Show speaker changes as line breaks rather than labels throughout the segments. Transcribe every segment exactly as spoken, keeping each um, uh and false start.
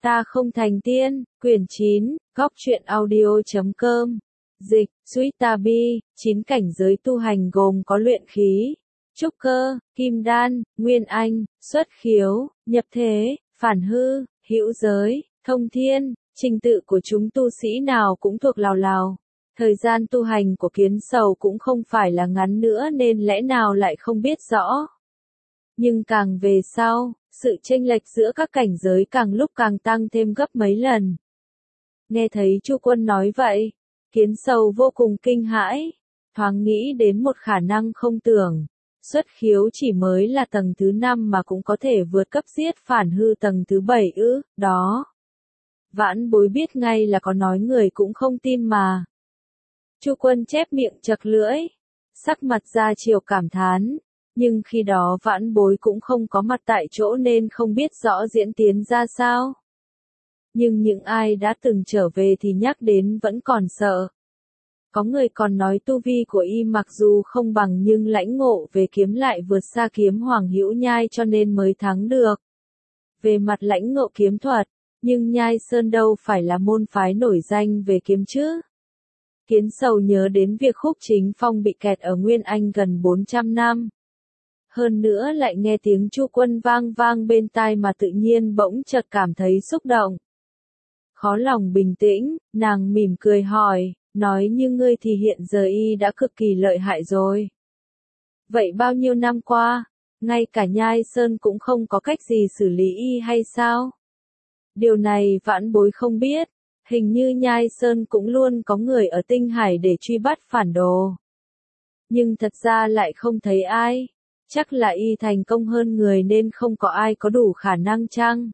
Ta không thành tiên, quyển chín, góc truyện audio.com. Dịch, Suitabi, chín cảnh giới tu hành gồm có luyện khí, trúc cơ, kim đan, nguyên anh, xuất khiếu, nhập thế, phản hư, hữu giới, thông thiên. Trình tự của chúng tu sĩ nào cũng thuộc lào lào. Thời gian tu hành của Kiến Sầu cũng không phải là ngắn nữa nên lẽ nào lại không biết rõ. Nhưng càng về sau, sự chênh lệch giữa các cảnh giới càng lúc càng tăng thêm gấp mấy lần. Nghe thấy Chu Quân nói vậy, Kiến Sầu vô cùng kinh hãi, thoáng nghĩ đến một khả năng không tưởng. Xuất khiếu chỉ mới là tầng thứ năm mà cũng có thể vượt cấp giết phản hư tầng thứ bảy ư, đó. Vãn Bối biết ngay là có nói người cũng không tin mà. Chu Quân chép miệng chật lưỡi, sắc mặt ra chiều cảm thán, nhưng khi đó Vãn Bối cũng không có mặt tại chỗ nên không biết rõ diễn tiến ra sao. Nhưng những ai đã từng trở về thì nhắc đến vẫn còn sợ. Có người còn nói tu vi của y mặc dù không bằng nhưng lãnh ngộ về kiếm lại vượt xa kiếm Hoàng Hữu Nhai cho nên mới thắng được. Về mặt lãnh ngộ kiếm thuật, nhưng Nhai Sơn đâu phải là môn phái nổi danh về kiếm chứ. Kiến Sầu nhớ đến việc Khúc Chính Phong bị kẹt ở Nguyên Anh gần bốn trăm năm. Hơn nữa lại nghe tiếng Chu Quân vang vang bên tai mà tự nhiên bỗng chợt cảm thấy xúc động. Khó lòng bình tĩnh, nàng mỉm cười hỏi, nói như ngươi thì hiện giờ y đã cực kỳ lợi hại rồi. Vậy bao nhiêu năm qua, ngay cả Nhai Sơn cũng không có cách gì xử lý y hay sao? Điều này Vãn Bối không biết, hình như Nhai Sơn cũng luôn có người ở Tinh Hải để truy bắt phản đồ. Nhưng thật ra lại không thấy ai, chắc là y thành công hơn người nên không có ai có đủ khả năng chăng?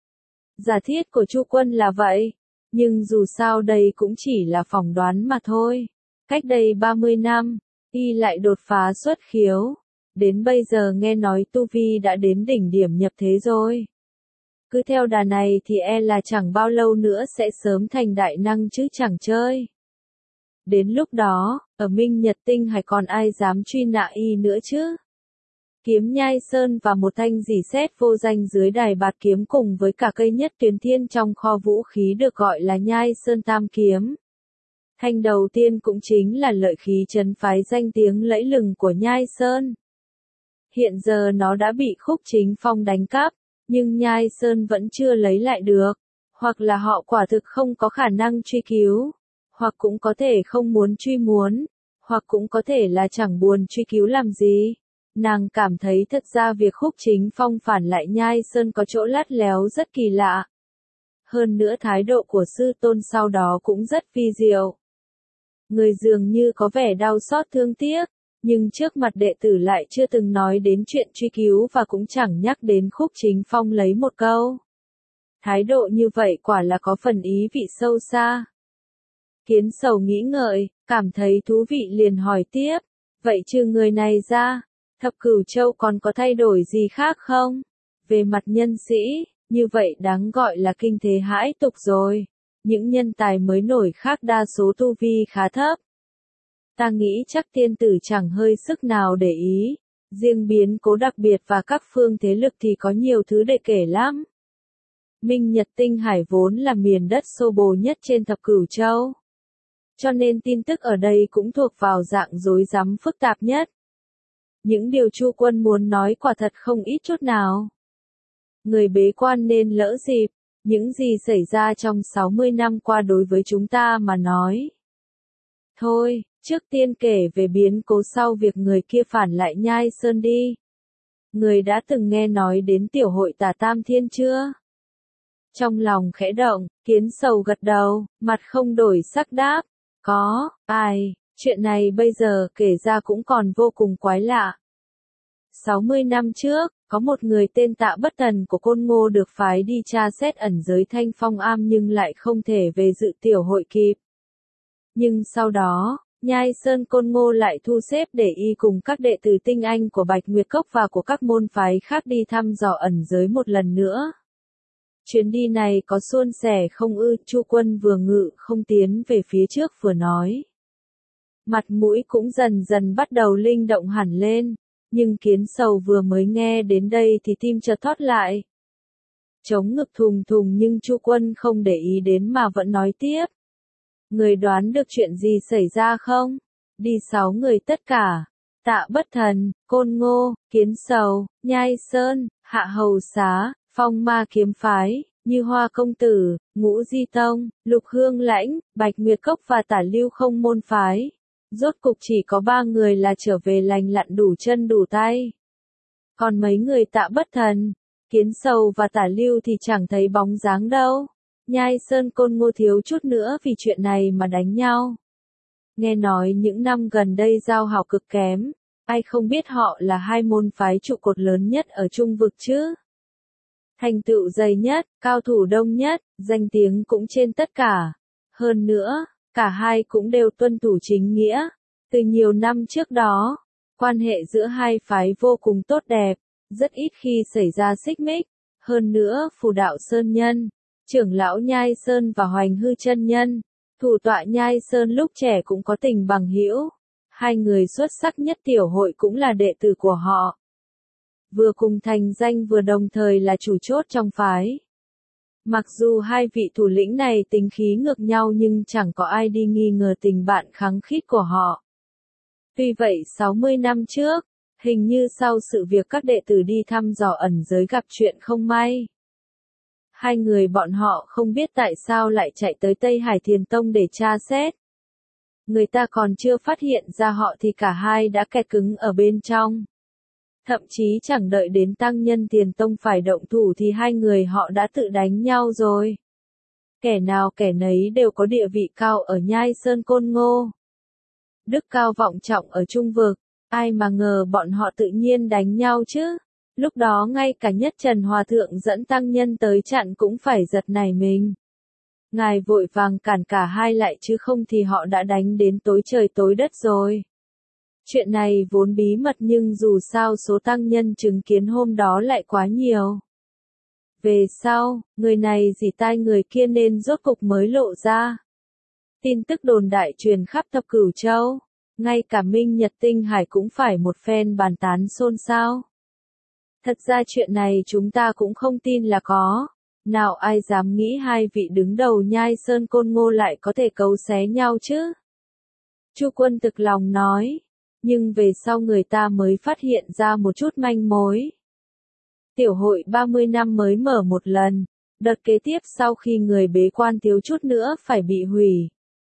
Giả thiết của Chu Quân là vậy, nhưng dù sao đây cũng chỉ là phỏng đoán mà thôi. Cách đây ba mươi năm, y lại đột phá xuất khiếu, đến bây giờ nghe nói tu vi đã đến đỉnh điểm nhập thế rồi. Cứ theo đà này thì e là chẳng bao lâu nữa sẽ sớm thành đại năng chứ chẳng chơi. Đến lúc đó, ở Minh Nhật Tinh hay còn ai dám truy nã y nữa chứ? Kiếm Nhai Sơn và một thanh dỉ sét vô danh dưới đài bạt kiếm cùng với cả cây nhất tuyến thiên trong kho vũ khí được gọi là Nhai Sơn Tam Kiếm. Thanh đầu tiên cũng chính là lợi khí trấn phái danh tiếng lẫy lừng của Nhai Sơn. Hiện giờ nó đã bị Khúc Chính Phong đánh cắp, nhưng Nhai Sơn vẫn chưa lấy lại được, hoặc là họ quả thực không có khả năng truy cứu, hoặc cũng có thể không muốn truy muốn, hoặc cũng có thể là chẳng buồn truy cứu làm gì. Nàng cảm thấy thật ra việc Khúc Chính Phong phản lại Nhai Sơn có chỗ lắt léo rất kỳ lạ. Hơn nữa thái độ của sư tôn sau đó cũng rất vi diệu. Người dường như có vẻ đau xót thương tiếc, nhưng trước mặt đệ tử lại chưa từng nói đến chuyện truy cứu và cũng chẳng nhắc đến Khúc Chính Phong lấy một câu. Thái độ như vậy quả là có phần ý vị sâu xa. Kiến Sầu nghĩ ngợi, cảm thấy thú vị liền hỏi tiếp, vậy trừ người này ra, Thập Cửu Châu còn có thay đổi gì khác không? Về mặt nhân sĩ, như vậy đáng gọi là kinh thế hãi tục rồi. Những nhân tài mới nổi khác đa số tu vi khá thấp. Ta nghĩ chắc tiên tử chẳng hơi sức nào để ý, riêng biến cố đặc biệt và các phương thế lực thì có nhiều thứ để kể lắm. Minh Nhật Tinh Hải vốn là miền đất xô bồ nhất trên Thập Cửu Châu. Cho nên tin tức ở đây cũng thuộc vào dạng rối rắm phức tạp nhất. Những điều Chu Quân muốn nói quả thật không ít chút nào. Người bế quan nên lỡ dịp, những gì xảy ra trong sáu mươi năm qua đối với chúng ta mà nói. Thôi, trước tiên kể về biến cố sau việc người kia phản lại Nhai Sơn đi. Người đã từng nghe nói đến tiểu hội Tà Tam Thiên chưa? Trong lòng khẽ động, Kiến Sầu gật đầu, mặt không đổi sắc đáp. Có, ai, chuyện này bây giờ kể ra cũng còn vô cùng quái lạ. sáu mươi năm trước, có một người tên Tạ Bất Thần của Côn Ngô được phái đi tra xét ẩn giới Thanh Phong Am nhưng lại không thể về dự tiểu hội kịp. Nhưng sau đó, Nhai Sơn Côn Ngô lại thu xếp để y cùng các đệ tử tinh anh của Bạch Nguyệt Cốc và của các môn phái khác đi thăm dò ẩn giới một lần nữa. Chuyến đi này có suôn sẻ không ư? Chu Quân vừa ngự không tiến về phía trước vừa nói. Mặt mũi cũng dần dần bắt đầu linh động hẳn lên, nhưng Kiến Sầu vừa mới nghe đến đây thì tim chợt thót lại. chống ngực thùng thùng nhưng Chu Quân không để ý đến mà vẫn nói tiếp. Người đoán được chuyện gì xảy ra không? Đi sáu người tất cả. Tạ Bất Thần, Côn Ngô, Kiến Sầu, Nhai Sơn, Hạ Hầu Xá, Phong Ma Kiếm Phái, Như Hoa Công Tử, Ngũ Di Tông, Lục Hương Lãnh, Bạch Nguyệt Cốc và Tả Lưu Không Môn Phái. Rốt cục chỉ có ba người là trở về lành lặn đủ chân đủ tay. Còn mấy người Tạ Bất Thần, Kiến Sầu và Tả Lưu thì chẳng thấy bóng dáng đâu. Nhai Sơn Côn Ngô thiếu chút nữa vì chuyện này mà đánh nhau. Nghe nói những năm gần đây giao hảo cực kém, ai không biết họ là hai môn phái trụ cột lớn nhất ở Trung vực chứ. Thành tựu dày nhất, cao thủ đông nhất, danh tiếng cũng trên tất cả. Hơn nữa, cả hai cũng đều tuân thủ chính nghĩa. Từ nhiều năm trước đó, quan hệ giữa hai phái vô cùng tốt đẹp, rất ít khi xảy ra xích mích. Hơn nữa, Phù Đạo Sơn Nhân, trưởng lão Nhai Sơn và Hoành Hư Chân Nhân, thủ tọa Nhai Sơn lúc trẻ cũng có tình bằng hữu. Hai người xuất sắc nhất tiểu hội cũng là đệ tử của họ. Vừa cùng thành danh vừa đồng thời là chủ chốt trong phái. Mặc dù hai vị thủ lĩnh này tính khí ngược nhau nhưng chẳng có ai đi nghi ngờ tình bạn khăng khít của họ. Tuy vậy sáu mươi năm trước, hình như sau sự việc các đệ tử đi thăm dò ẩn giới gặp chuyện không may. Hai người bọn họ không biết tại sao lại chạy tới Tây Hải Thiền Tông để tra xét. Người ta còn chưa phát hiện ra họ thì cả hai đã kẹt cứng ở bên trong. Thậm chí chẳng đợi đến tăng nhân Thiền Tông phải động thủ thì hai người họ đã tự đánh nhau rồi. Kẻ nào kẻ nấy đều có địa vị cao ở Nhai Sơn Côn Ngô. Đức cao vọng trọng ở Trung vực, ai mà ngờ bọn họ tự nhiên đánh nhau chứ. Lúc đó ngay cả Nhất Trần Hòa Thượng dẫn tăng nhân tới chặn cũng phải giật nảy mình. Ngài vội vàng cản cả hai lại chứ không thì họ đã đánh đến tối trời tối đất rồi. Chuyện này vốn bí mật nhưng dù sao số tăng nhân chứng kiến hôm đó lại quá nhiều. Về sau, người này dỉ tai người kia nên rốt cục mới lộ ra. Tin tức đồn đại truyền khắp thập cửu châu, ngay cả Minh Nhật Tinh Hải cũng phải một phen bàn tán xôn xao. Thật ra chuyện này chúng ta cũng không tin là có. Nào ai dám nghĩ hai vị đứng đầu Nhai Sơn Côn Ngô lại có thể cấu xé nhau chứ? Chu Quân thực lòng nói. Nhưng về sau người ta mới phát hiện ra một chút manh mối. Tiểu hội ba mươi năm mới mở một lần. Đợt kế tiếp sau khi người bế quan thiếu chút nữa phải bị hủy.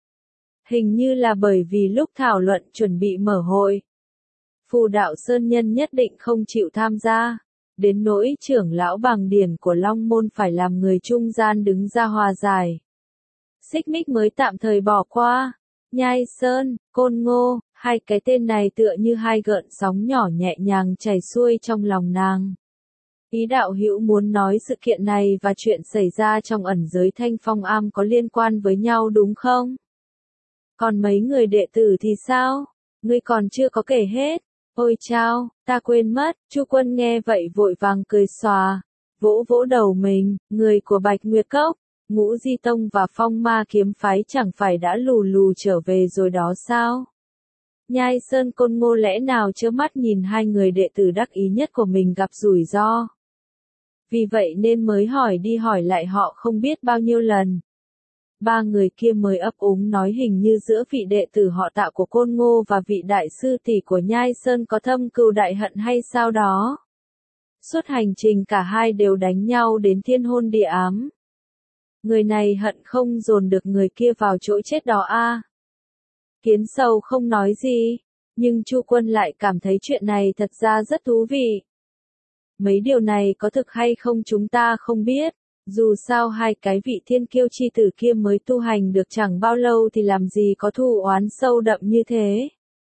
Hình như là bởi vì lúc thảo luận chuẩn bị mở hội. Phù Đạo Sơn Nhân nhất định không chịu tham gia. Đến nỗi trưởng lão Bàng Điển của Long Môn phải làm người trung gian đứng ra hòa giải. Xích mích mới tạm thời bỏ qua. Nhai Sơn, Côn Ngô, hai cái tên này tựa như hai gợn sóng nhỏ nhẹ nhàng chảy xuôi trong lòng nàng. Ý đạo hữu muốn nói sự kiện này và chuyện xảy ra trong ẩn giới Thanh Phong Am có liên quan với nhau đúng không? Còn mấy người đệ tử thì sao? Ngươi còn chưa có kể hết. Ôi chao, ta quên mất. Chu Quân nghe vậy vội vàng cười xòa, vỗ vỗ đầu mình. Người của Bạch Nguyệt Cốc, Ngũ Di Tông và Phong Ma Kiếm Phái chẳng phải đã lù lù trở về rồi đó sao? Nhai Sơn Côn Ngô lẽ nào trơ mắt nhìn hai người đệ tử đắc ý nhất của mình gặp rủi ro. Vì vậy nên mới hỏi đi hỏi lại họ không biết bao nhiêu lần. Ba người kia mới ấp úng nói hình như giữa vị đệ tử họ Tạ của Côn Ngô và vị đại sư tỷ của Nhai Sơn có thâm cừu đại hận hay sao đó. Suốt hành trình cả hai đều đánh nhau đến thiên hôn địa ám. Người này hận không dồn được người kia vào chỗ chết đó a. À. Kiến Sầu không nói gì, nhưng Chu Quân lại cảm thấy chuyện này thật ra rất thú vị. Mấy điều này có thực hay không chúng ta không biết, dù sao hai cái vị thiên kiêu chi tử kia mới tu hành được chẳng bao lâu thì làm gì có thù oán sâu đậm như thế.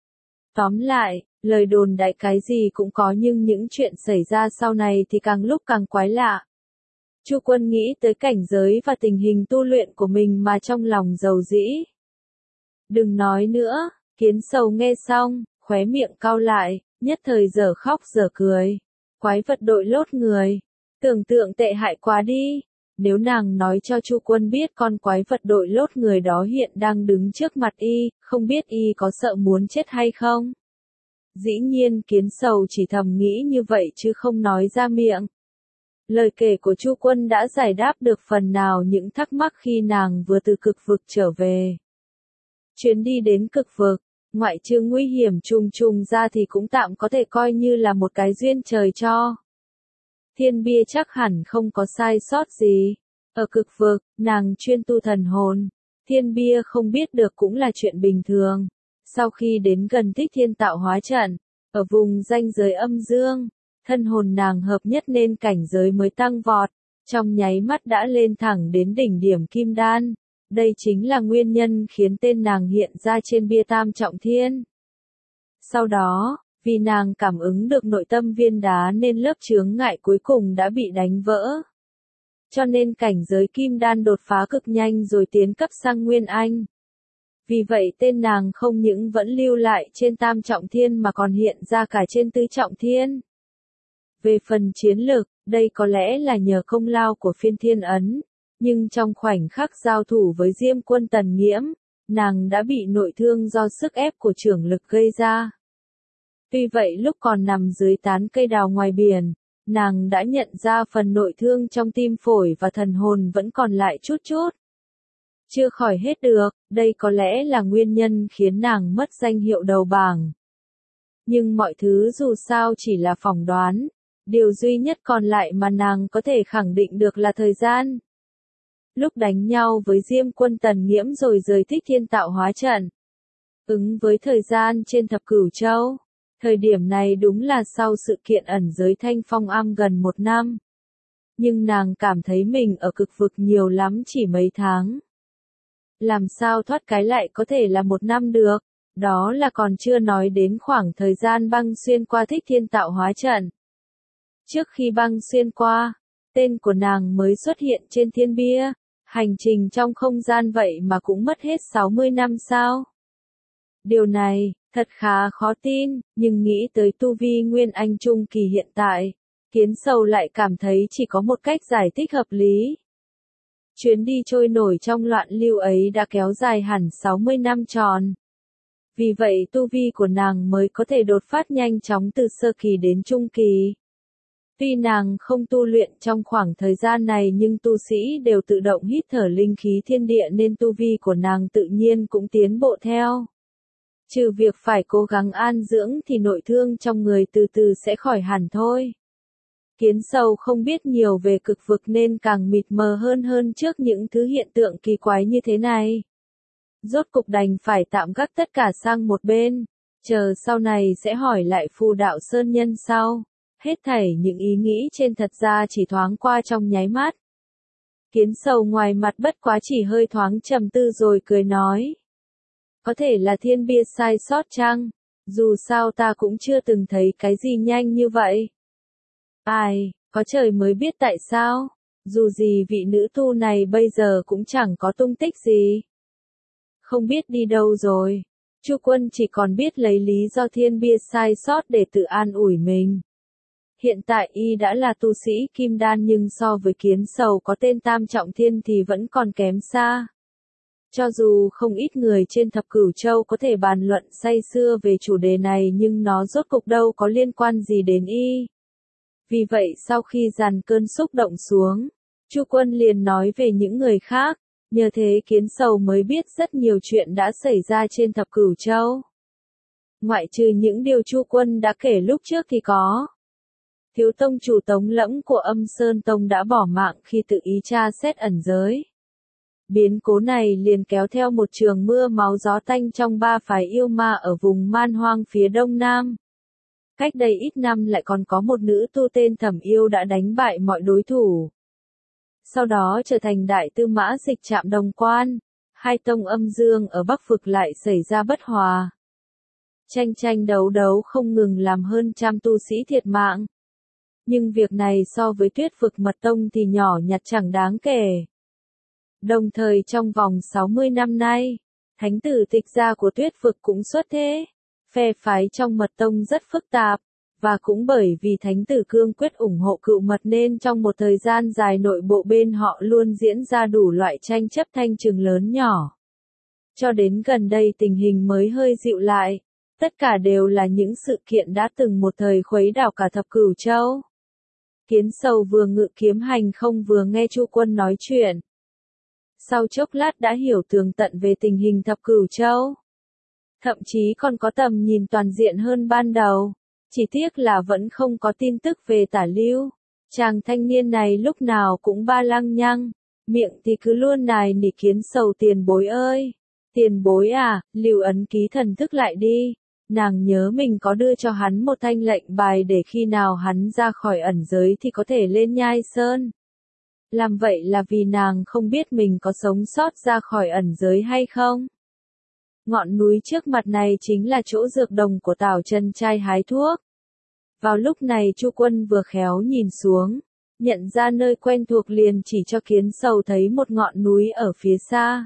Tóm lại, lời đồn đại cái gì cũng có nhưng những chuyện xảy ra sau này thì càng lúc càng quái lạ. Chu Quân nghĩ tới cảnh giới và tình hình tu luyện của mình mà trong lòng dầu dĩ. Đừng nói nữa, Kiến Sầu nghe xong, khóe miệng cau lại, nhất thời dở khóc dở cười. Quái vật đội lốt người. Tưởng tượng tệ hại quá đi. Nếu nàng nói cho Chu Quân biết con quái vật đội lốt người đó hiện đang đứng trước mặt y, không biết y có sợ muốn chết hay không? Dĩ nhiên Kiến Sầu chỉ thầm nghĩ như vậy chứ không nói ra miệng. Lời kể của Chu Quân đã giải đáp được phần nào những thắc mắc khi nàng vừa từ cực vực trở về. Chuyến đi đến cực vực, ngoại trừ nguy hiểm trùng trùng ra thì cũng tạm có thể coi như là một cái duyên trời cho. Thiên Bia chắc hẳn không có sai sót gì. Ở cực vực, nàng chuyên tu thần hồn. Thiên Bia không biết được cũng là chuyện bình thường. Sau khi đến gần Thích Thiên Tạo Hóa Trận, ở vùng ranh giới âm dương, thân hồn nàng hợp nhất nên cảnh giới mới tăng vọt, trong nháy mắt đã lên thẳng đến đỉnh điểm kim đan. Đây chính là nguyên nhân khiến tên nàng hiện ra trên bia Tam Trọng Thiên. Sau đó, vì nàng cảm ứng được nội tâm viên đá nên lớp chướng ngại cuối cùng đã bị đánh vỡ. Cho nên cảnh giới kim đan đột phá cực nhanh rồi tiến cấp sang Nguyên Anh. Vì vậy tên nàng không những vẫn lưu lại trên Tam Trọng Thiên mà còn hiện ra cả trên Tứ Trọng Thiên. Về phần chiến lược, đây có lẽ là nhờ công lao của Phiên Thiên Ấn, nhưng trong khoảnh khắc giao thủ với Diêm Quân Tần Nghiễm, nàng đã bị nội thương do sức ép của trưởng lực gây ra. Tuy vậy lúc còn nằm dưới tán cây đào ngoài biển, nàng đã nhận ra phần nội thương trong tim phổi và thần hồn vẫn còn lại chút chút. Chưa khỏi hết được, đây có lẽ là nguyên nhân khiến nàng mất danh hiệu đầu bảng. Nhưng mọi thứ dù sao chỉ là phỏng đoán, điều duy nhất còn lại mà nàng có thể khẳng định được là thời gian. Lúc đánh nhau với Diêm Quân Tần Nghiễm rồi rời Thích Thiên Tạo Hóa Trận. Ứng với thời gian trên Thập Cửu Châu, thời điểm này đúng là sau sự kiện ẩn giới Thanh Phong Am gần một năm. Nhưng nàng cảm thấy mình ở cực vực nhiều lắm chỉ mấy tháng. Làm sao thoát cái lại có thể là một năm được, đó là còn chưa nói đến khoảng thời gian băng xuyên qua Thích Thiên Tạo Hóa Trận. Trước khi băng xuyên qua, tên của nàng mới xuất hiện trên thiên bia, hành trình trong không gian vậy mà cũng mất hết sáu mươi năm sao? Điều này, thật khá khó tin, nhưng nghĩ tới tu vi Nguyên Anh Trung kỳ hiện tại, Kiến Sầu lại cảm thấy chỉ có một cách giải thích hợp lý. Chuyến đi trôi nổi trong loạn lưu ấy đã kéo dài hẳn sáu mươi năm tròn. Vì vậy tu vi của nàng mới có thể đột phát nhanh chóng từ sơ kỳ đến trung kỳ. Tuy nàng không tu luyện trong khoảng thời gian này nhưng tu sĩ đều tự động hít thở linh khí thiên địa nên tu vi của nàng tự nhiên cũng tiến bộ theo. Trừ việc phải cố gắng an dưỡng thì nội thương trong người từ từ sẽ khỏi hẳn thôi. Kiến Sầu không biết nhiều về cực vực nên càng mịt mờ hơn hơn trước những thứ hiện tượng kỳ quái như thế này. Rốt cục đành phải tạm gác tất cả sang một bên, chờ sau này sẽ hỏi lại Phù Đạo Sơn Nhân sau. Hết thảy những ý nghĩ trên thật ra chỉ thoáng qua trong nháy mắt. Kiến Sầu ngoài mặt bất quá chỉ hơi thoáng trầm tư rồi cười nói. Có thể là thiên bia sai sót chăng? Dù sao ta cũng chưa từng thấy cái gì nhanh như vậy. Ai, có trời mới biết tại sao. Dù gì vị nữ tu này bây giờ cũng chẳng có tung tích gì. Không biết đi đâu rồi. Chu Quân chỉ còn biết lấy lý do thiên bia sai sót để tự an ủi mình. Hiện tại y đã là tu sĩ kim đan nhưng so với Kiến Sầu có tên Tam Trọng Thiên thì vẫn còn kém xa. Cho dù không ít người trên Thập Cửu Châu có thể bàn luận say sưa về chủ đề này nhưng nó rốt cục đâu có liên quan gì đến y. Vì vậy sau khi dàn cơn xúc động xuống, Chu Quân liền nói về những người khác, nhờ thế Kiến Sầu mới biết rất nhiều chuyện đã xảy ra trên Thập Cửu Châu. Ngoại trừ những điều Chu Quân đã kể lúc trước thì có. Thiếu tông chủ Tống Lẫm của Âm Sơn Tông đã bỏ mạng khi tự ý tra xét ẩn giới. Biến cố này liền kéo theo một trường mưa máu gió tanh trong ba phái yêu ma ở vùng man hoang phía đông nam. Cách đây ít năm lại còn có một nữ tu tên Thẩm Yêu đã đánh bại mọi đối thủ. Sau đó trở thành đại tư mã Dịch Trạm đồng quan, hai tông âm dương ở Bắc Vực lại xảy ra bất hòa. Tranh tranh đấu đấu không ngừng làm hơn trăm tu sĩ thiệt mạng. Nhưng việc này so với Tuyết Vực Mật Tông thì nhỏ nhặt chẳng đáng kể. Đồng thời trong vòng sáu mươi năm nay, thánh tử Tịch gia của Tuyết Vực cũng xuất thế. Phe phái trong Mật Tông rất phức tạp, và cũng bởi vì thánh tử cương quyết ủng hộ Cựu Mật nên trong một thời gian dài nội bộ bên họ luôn diễn ra đủ loại tranh chấp thanh trừng lớn nhỏ. Cho đến gần đây tình hình mới hơi dịu lại, tất cả đều là những sự kiện đã từng một thời khuấy đảo cả Thập Cửu Châu. Kiến Sầu vừa ngự kiếm hành không vừa nghe Chu Quân nói chuyện. Sau chốc lát đã hiểu tường tận về tình hình thập cửu châu. Thậm chí còn có tầm nhìn toàn diện hơn ban đầu. Chỉ tiếc là vẫn không có tin tức về Tả Lưu. Chàng thanh niên này lúc nào cũng ba lăng nhăng, miệng thì cứ luôn nài nỉ Kiến Sầu tiền bối ơi. Tiền bối à, lưu ấn ký thần thức lại đi. Nàng nhớ mình có đưa cho hắn một thanh lệnh bài để khi nào hắn ra khỏi ẩn giới thì có thể lên Nhai Sơn. Làm vậy là vì nàng không biết mình có sống sót ra khỏi ẩn giới hay không. Ngọn núi trước mặt này chính là chỗ dược đồng của Tào Chân trai hái thuốc. Vào lúc này Chu Quân vừa khéo nhìn xuống, nhận ra nơi quen thuộc liền chỉ cho Kiến Sầu thấy một ngọn núi ở phía xa.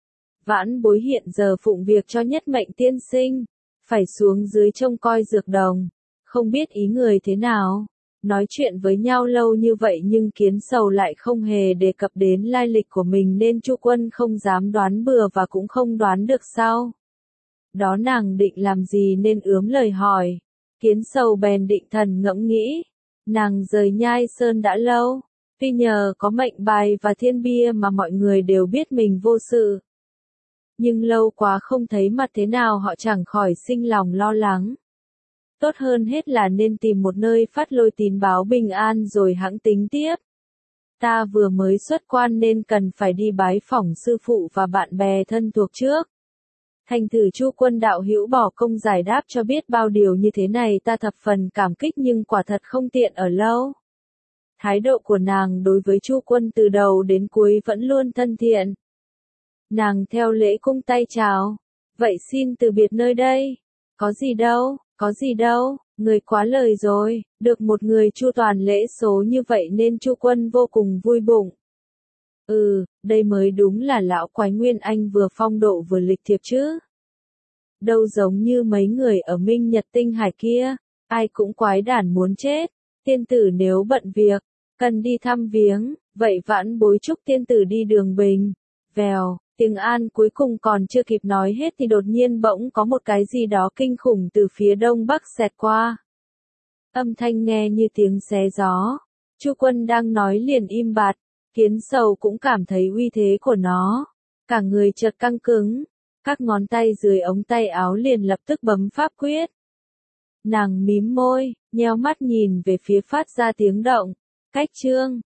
Vãn Bối hiện giờ phụng việc cho Nhất Mệnh tiên sinh, phải xuống dưới trông coi dược đồng, không biết ý người thế nào. Nói chuyện với nhau lâu như vậy nhưng Kiến Sầu lại không hề đề cập đến lai lịch của mình nên Chu Quân không dám đoán bừa và cũng không đoán được sau. Đó nàng định làm gì nên ướm lời hỏi. Kiến Sầu bèn định thần ngẫm nghĩ. Nàng rời Nhai Sơn đã lâu, tuy nhờ có mệnh bài và thiên bia mà mọi người đều biết mình vô sự. Nhưng lâu quá không thấy mặt thế nào họ chẳng khỏi sinh lòng lo lắng. Tốt hơn hết là nên tìm một nơi phát lôi tín báo bình an rồi hẵng tính tiếp. Ta vừa mới xuất quan nên cần phải đi bái phỏng sư phụ và bạn bè thân thuộc trước. Thành thử Chu Quân đạo hữu bỏ công giải đáp cho biết bao điều như thế này ta thập phần cảm kích nhưng quả thật không tiện ở lâu. Thái độ của nàng đối với Chu Quân từ đầu đến cuối vẫn luôn thân thiện. Nàng theo lễ cung tay chào. Vậy xin từ biệt nơi đây. Có gì đâu, có gì đâu, người quá lời rồi. Được một người chu toàn lễ số như vậy nên Chu Quân vô cùng vui bụng. Ừ, đây mới đúng là lão quái Nguyên Anh vừa phong độ vừa lịch thiệp chứ. Đâu giống như mấy người ở Minh Nhật Tinh Hải kia, ai cũng quái đản muốn chết. Tiên tử nếu bận việc, cần đi thăm viếng, vậy Vãn Bối chúc tiên tử đi đường bình. Vèo, tiếng an cuối cùng còn chưa kịp nói hết thì đột nhiên bỗng có một cái gì đó kinh khủng từ phía đông bắc xẹt qua. Âm thanh nghe như tiếng xé gió. Chu Quân đang nói liền im bặt. Kiến Sầu cũng cảm thấy uy thế của nó. Cả người chợt căng cứng. Các ngón tay dưới ống tay áo liền lập tức bấm pháp quyết. Nàng mím môi, nheo mắt nhìn về phía phát ra tiếng động. Cách chương.